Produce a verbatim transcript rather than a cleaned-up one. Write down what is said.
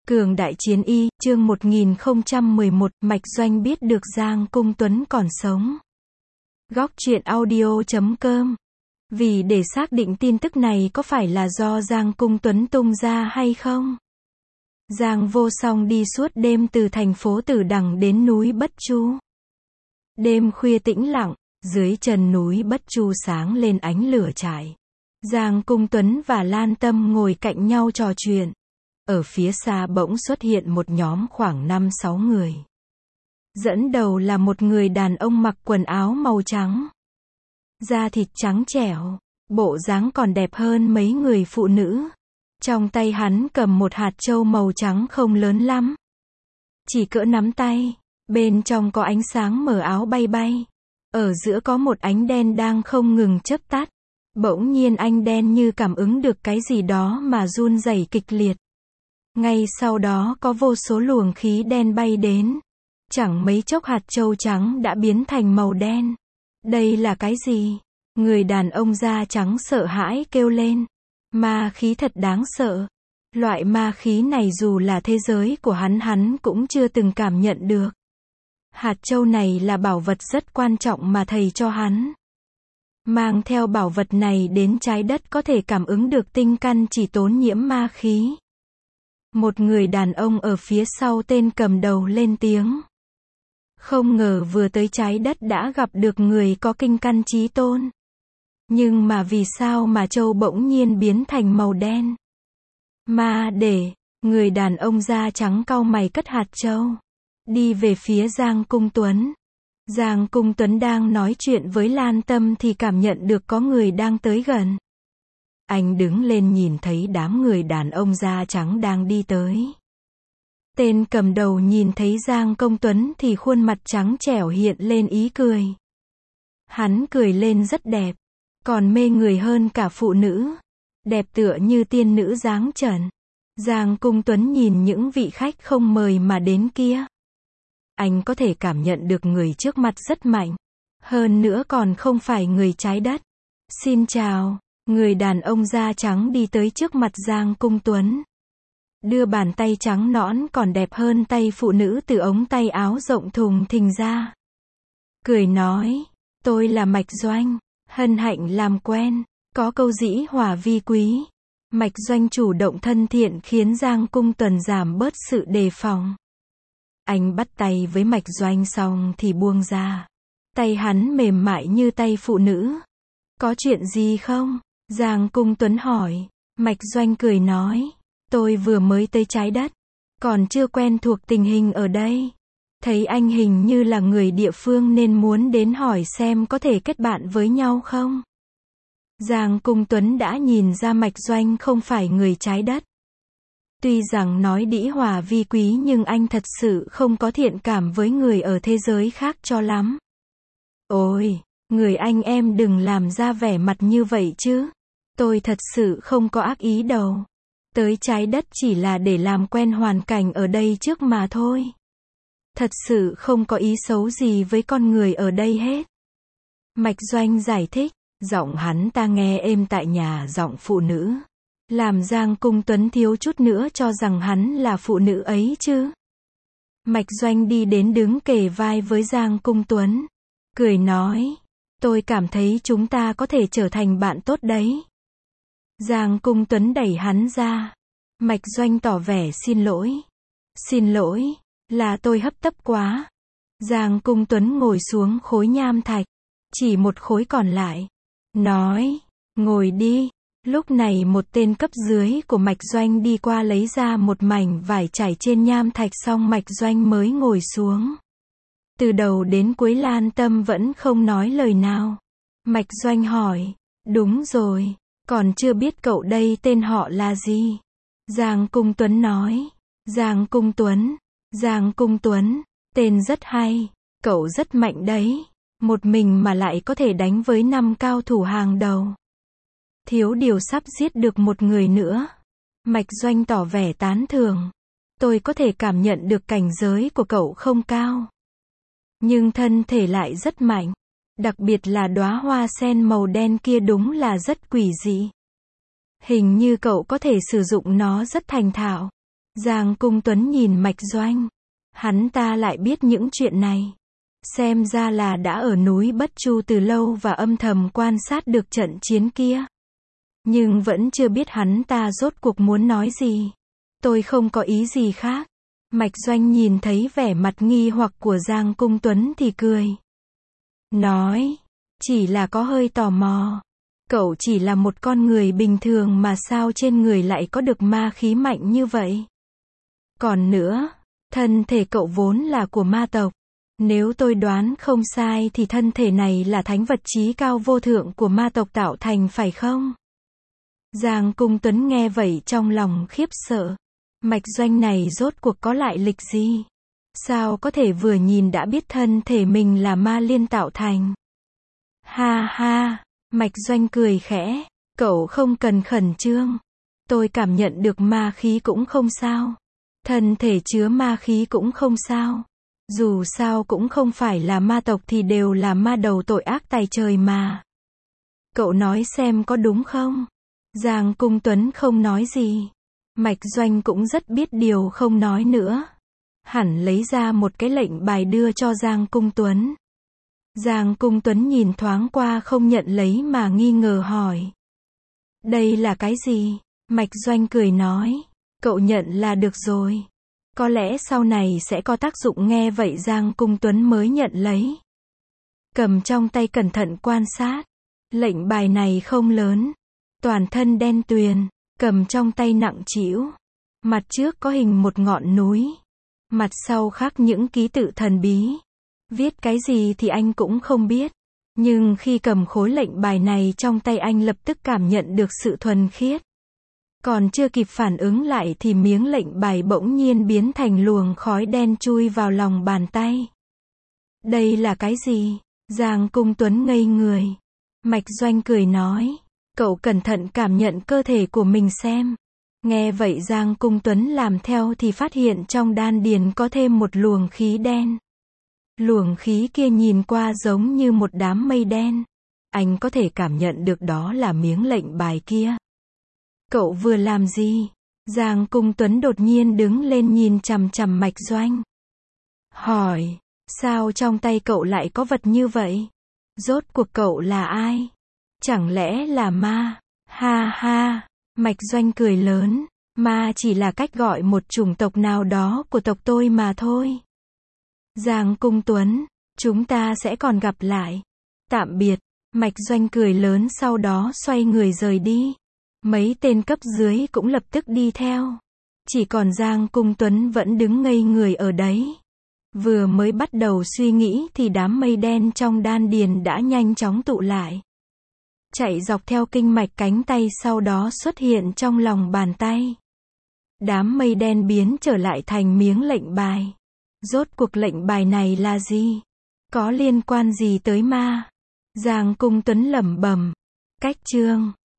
Cường đại chiến y, chương một nghìn không trăm mười một, Mạch Doanh biết được Giang Cung Tuấn còn sống. Góc truyện audio chấm com. Vì để xác định tin tức này có phải là do Giang Cung Tuấn tung ra hay không? Giang Vô Song đi suốt đêm từ thành phố Tử Đằng đến núi Bất Chu. Đêm khuya tĩnh lặng, dưới chân núi Bất Chu sáng lên ánh lửa trại. Giang Cung Tuấn và Lan Tâm ngồi cạnh nhau trò chuyện. Ở phía xa bỗng xuất hiện một nhóm khoảng năm sáu người. Dẫn đầu là một người đàn ông mặc quần áo màu trắng. Da thịt trắng trẻo, bộ dáng còn đẹp hơn mấy người phụ nữ. Trong tay hắn cầm một hạt châu màu trắng không lớn lắm. Chỉ cỡ nắm tay, bên trong có ánh sáng mờ áo bay bay. Ở giữa có một ánh đen đang không ngừng chớp tắt. Bỗng nhiên ánh đen như cảm ứng được cái gì đó mà run rẩy kịch liệt. Ngay sau đó có vô số luồng khí đen bay đến. Chẳng mấy chốc hạt châu trắng đã biến thành màu đen. Đây là cái gì? Người đàn ông da trắng sợ hãi kêu lên. Ma khí thật đáng sợ. Loại ma khí này dù là thế giới của hắn hắn cũng chưa từng cảm nhận được. Hạt châu này là bảo vật rất quan trọng mà thầy cho hắn. Mang theo bảo vật này đến trái đất có thể cảm ứng được tinh căn chỉ tốn nhiễm ma khí. Một người đàn ông ở phía sau tên cầm đầu lên tiếng. Không ngờ vừa tới trái đất đã gặp được người có kinh căn chí tôn. Nhưng mà vì sao mà châu bỗng nhiên biến thành màu đen? Ma để, người đàn ông da trắng cau mày cất hạt châu. Đi về phía Giang Cung Tuấn. Giang Cung Tuấn đang nói chuyện với Lan Tâm thì cảm nhận được có người đang tới gần. Anh đứng lên nhìn thấy đám người đàn ông da trắng đang đi tới. Tên cầm đầu nhìn thấy Giang Cung Tuấn thì khuôn mặt trắng trẻo hiện lên ý cười. Hắn cười lên rất đẹp, còn mê người hơn cả phụ nữ. Đẹp tựa như tiên nữ dáng trần. Giang Cung Tuấn nhìn những vị khách không mời mà đến kia. Anh có thể cảm nhận được người trước mặt rất mạnh. Hơn nữa còn không phải người trái đất. Xin chào. Người đàn ông da trắng đi tới trước mặt Giang Cung Tuấn. Đưa bàn tay trắng nõn còn đẹp hơn tay phụ nữ từ ống tay áo rộng thùng thình ra. Cười nói, tôi là Mạch Doanh, hân hạnh làm quen, có câu dĩ hòa vi quý. Mạch Doanh chủ động thân thiện khiến Giang Cung Tuấn giảm bớt sự đề phòng. Anh bắt tay với Mạch Doanh xong thì buông ra. Tay hắn mềm mại như tay phụ nữ. Có chuyện gì không? Giang Cung Tuấn hỏi. Mạch Doanh cười nói. Tôi vừa mới tới trái đất. Còn chưa quen thuộc tình hình ở đây. Thấy anh hình như là người địa phương nên muốn đến hỏi xem có thể kết bạn với nhau không? Giang Cung Tuấn đã nhìn ra Mạch Doanh không phải người trái đất. Tuy rằng nói đĩ hòa vi quý nhưng anh thật sự không có thiện cảm với người ở thế giới khác cho lắm. Ôi, người anh em đừng làm ra vẻ mặt như vậy chứ. Tôi thật sự không có ác ý đâu. Tới trái đất chỉ là để làm quen hoàn cảnh ở đây trước mà thôi. Thật sự không có ý xấu gì với con người ở đây hết. Mạch Doanh giải thích, giọng hắn ta nghe êm tại nhà giọng phụ nữ. Làm Giang Cung Tuấn thiếu chút nữa cho rằng hắn là phụ nữ ấy chứ. Mạch Doanh đi đến đứng kề vai với Giang Cung Tuấn. Cười nói, tôi cảm thấy chúng ta có thể trở thành bạn tốt đấy. Giang Cung Tuấn đẩy hắn ra. Mạch Doanh tỏ vẻ xin lỗi. Xin lỗi, là tôi hấp tấp quá. Giang Cung Tuấn ngồi xuống khối nham thạch. Chỉ một khối còn lại. Nói, ngồi đi. Lúc này một tên cấp dưới của Mạch Doanh đi qua lấy ra một mảnh vải trải trên nham thạch xong Mạch Doanh mới ngồi xuống. Từ đầu đến cuối Lan Tâm vẫn không nói lời nào. Mạch Doanh hỏi, đúng rồi, còn chưa biết cậu đây tên họ là gì? Giang Cung Tuấn nói, Giang Cung Tuấn, Giang Cung Tuấn, tên rất hay, cậu rất mạnh đấy, một mình mà lại có thể đánh với năm cao thủ hàng đầu. Thiếu điều sắp giết được một người nữa. Mạch Doanh tỏ vẻ tán thưởng. Tôi có thể cảm nhận được cảnh giới của cậu không cao. Nhưng thân thể lại rất mạnh. Đặc biệt là đóa hoa sen màu đen kia đúng là rất quỷ dị. Hình như cậu có thể sử dụng nó rất thành thạo. Giang Cung Tuấn nhìn Mạch Doanh. Hắn ta lại biết những chuyện này. Xem ra là đã ở núi Bất Chu từ lâu và âm thầm quan sát được trận chiến kia. Nhưng vẫn chưa biết hắn ta rốt cuộc muốn nói gì. Tôi không có ý gì khác. Mạch Doanh nhìn thấy vẻ mặt nghi hoặc của Giang Cung Tuấn thì cười. Nói, chỉ là có hơi tò mò. Cậu chỉ là một con người bình thường mà sao trên người lại có được ma khí mạnh như vậy? Còn nữa, thân thể cậu vốn là của ma tộc. Nếu tôi đoán không sai thì thân thể này là thánh vật chí cao vô thượng của ma tộc tạo thành phải không? Giang Cung Tuấn nghe vậy trong lòng khiếp sợ. Mạch Doanh này rốt cuộc có lại lịch gì? Sao có thể vừa nhìn đã biết thân thể mình là ma liên tạo thành? Ha ha, Mạch Doanh cười khẽ. Cậu không cần khẩn trương. Tôi cảm nhận được ma khí cũng không sao. Thân thể chứa ma khí cũng không sao. Dù sao cũng không phải là ma tộc thì đều là ma đầu tội ác tày trời mà. Cậu nói xem có đúng không? Giang Cung Tuấn không nói gì. Mạch Doanh cũng rất biết điều không nói nữa. Hẳn lấy ra một cái lệnh bài đưa cho Giang Cung Tuấn. Giang Cung Tuấn nhìn thoáng qua không nhận lấy mà nghi ngờ hỏi. Đây là cái gì? Mạch Doanh cười nói. Cậu nhận là được rồi. Có lẽ sau này sẽ có tác dụng nghe vậy Giang Cung Tuấn mới nhận lấy. Cầm trong tay cẩn thận quan sát. Lệnh bài này không lớn. Toàn thân đen tuyền. Cầm trong tay nặng trĩu. Mặt trước có hình một ngọn núi. Mặt sau khắc những ký tự thần bí. Viết cái gì thì anh cũng không biết. Nhưng khi cầm khối lệnh bài này trong tay anh lập tức cảm nhận được sự thuần khiết. Còn chưa kịp phản ứng lại thì miếng lệnh bài bỗng nhiên biến thành luồng khói đen chui vào lòng bàn tay. Đây là cái gì? Giang Cung Tuấn ngây người. Mạch Doanh cười nói. Cậu cẩn thận cảm nhận cơ thể của mình xem. Nghe vậy Giang Cung Tuấn làm theo thì phát hiện trong đan điền có thêm một luồng khí đen. Luồng khí kia nhìn qua giống như một đám mây đen. Anh có thể cảm nhận được đó là miếng lệnh bài kia. Cậu vừa làm gì? Giang Cung Tuấn đột nhiên đứng lên nhìn chằm chằm Mạch Doanh. Hỏi, sao trong tay cậu lại có vật như vậy? Rốt cuộc cậu là ai? Chẳng lẽ là ma? Ha ha, Mạch Doanh cười lớn. Ma chỉ là cách gọi một chủng tộc nào đó của tộc tôi mà thôi. Giang Cung Tuấn, chúng ta sẽ còn gặp lại. Tạm biệt. Mạch Doanh cười lớn sau đó xoay người rời đi. Mấy tên cấp dưới cũng lập tức đi theo. Chỉ còn Giang Cung Tuấn vẫn đứng ngây người ở đấy. Vừa mới bắt đầu suy nghĩ thì đám mây đen trong đan điền đã nhanh chóng tụ lại. Chạy dọc theo kinh mạch cánh tay sau đó xuất hiện trong lòng bàn tay. Đám mây đen biến trở lại thành miếng lệnh bài. Rốt cuộc lệnh bài này là gì? Có liên quan gì tới ma? Giang Cung Tuấn lẩm bẩm. Cách chương